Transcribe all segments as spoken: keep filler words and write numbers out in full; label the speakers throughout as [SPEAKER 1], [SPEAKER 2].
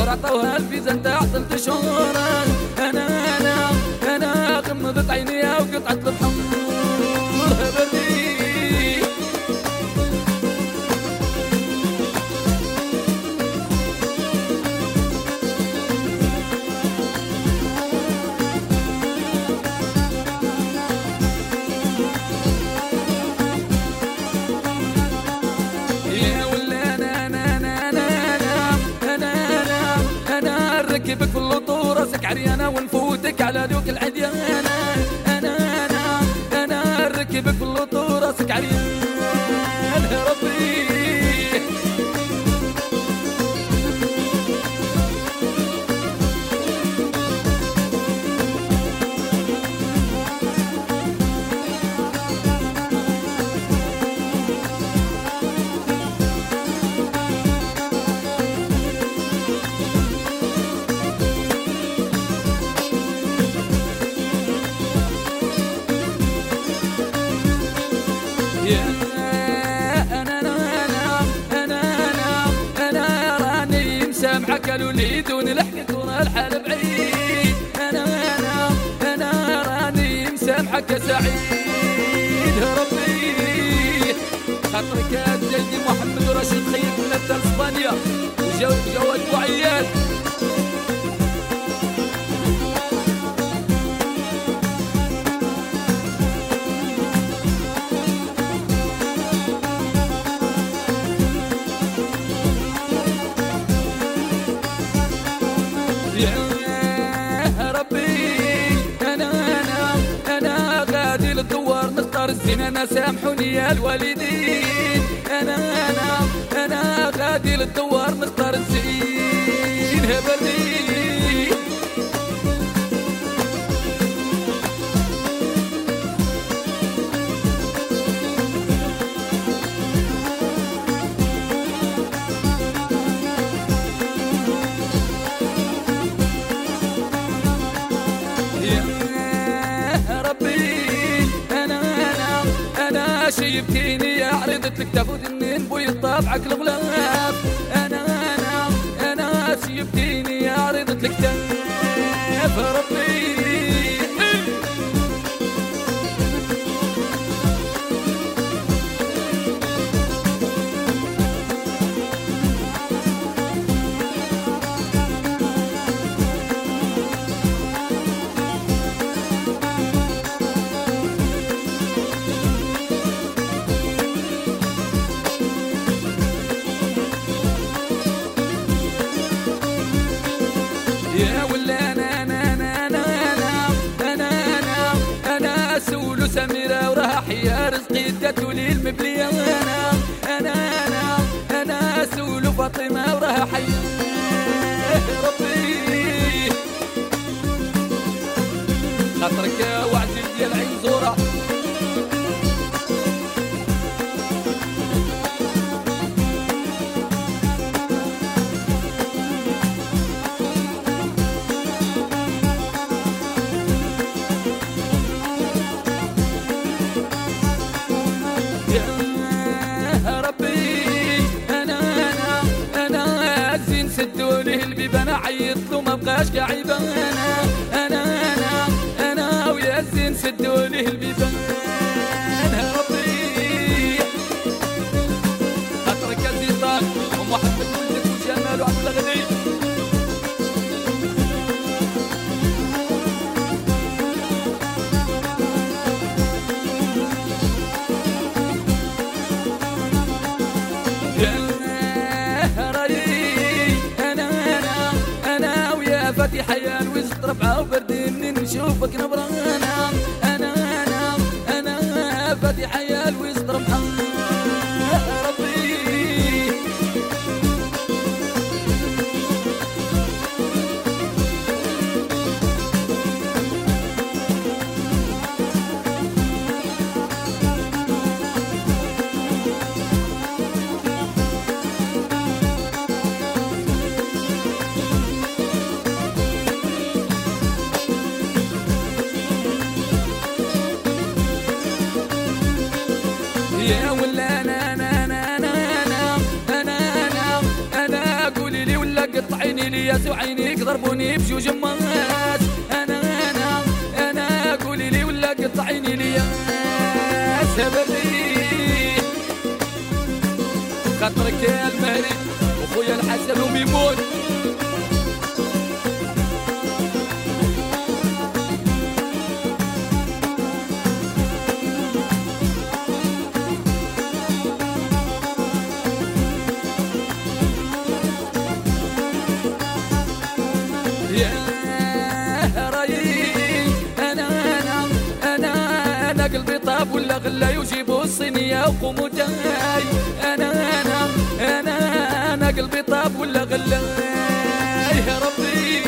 [SPEAKER 1] شهور عطوها الفيزا انت عطلت شهور. انا انا انا غمضت عينيها وقطعت البحر بردي. نركبك في اللطو راسك عريانة ونفوتك على ذوق العديانة. أنا أنا أنا نركبك في اللطو راسك عريانة ربي. أنا أنا أنا أنا أنا راني مسامحك الوليد ونلحقك ورا الحال بعيد. أنا أنا أنا راني مسامحك يا سعيد ربي. خاطرك يا جدي محمد ورشيد خيك من أبطال اسبانيا وجواد وعياد. يا ربي أنا أنا أنا غادي للدوار نختار الزين. أنا سامحوني يا الوالدين. أنا أنا أنا غادي للدوار نختار الزين بردي. شيبتيني يا عرضت لك تاخد منين بوي طابعك الغلاف. انا انا انا شيبتيني يا عرضت لك تاخد ربي. يا ولا انا انا انا انا انا انا انا سولو سميرة وراها حيا رزقي اداتو لي المبلية. وانا انا انا انا سولو فاطمة وراها حيا ربي. خاطرك يا وعزيز ديال عين زورة. يا ربي أنا أنا أنا الزين سدوا لي البيبان عيط له ما بقاش قاعد. أنا أنا أنا أنا ويا الزين سدوا لي البيبان ربي. خاطرك يا زيطان ومحمد ولدك وجمال وعبد الغني. أنا أنا أنا ويا فاتي حيان وزت ربعة وبردي منين نشوفك نبرانا. أنا أنا أنا فاتي حيان وزت ربعة ربي. يا ولا انا انا انا انا انا انا انا قولي لي ولا قد قطعيني لياس وعينيك ضربوني بجوج مات. انا انا انا قولي لي ولا قطعيني لياس بري خاطرك يا المهري وخويا الحسن وميمون. قلبي طاب ولا غلا يجيبوا الصينية وقوموا جاي. أنا أنا أنا أنا قلبي طاب ولا غلا يا ربي.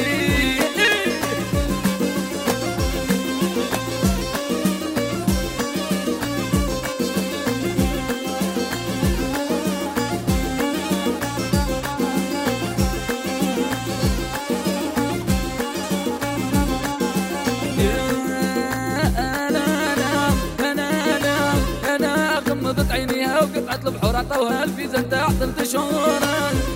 [SPEAKER 1] عينيها وقطعت البحور عطاوها الفيزا تحت انتشورا.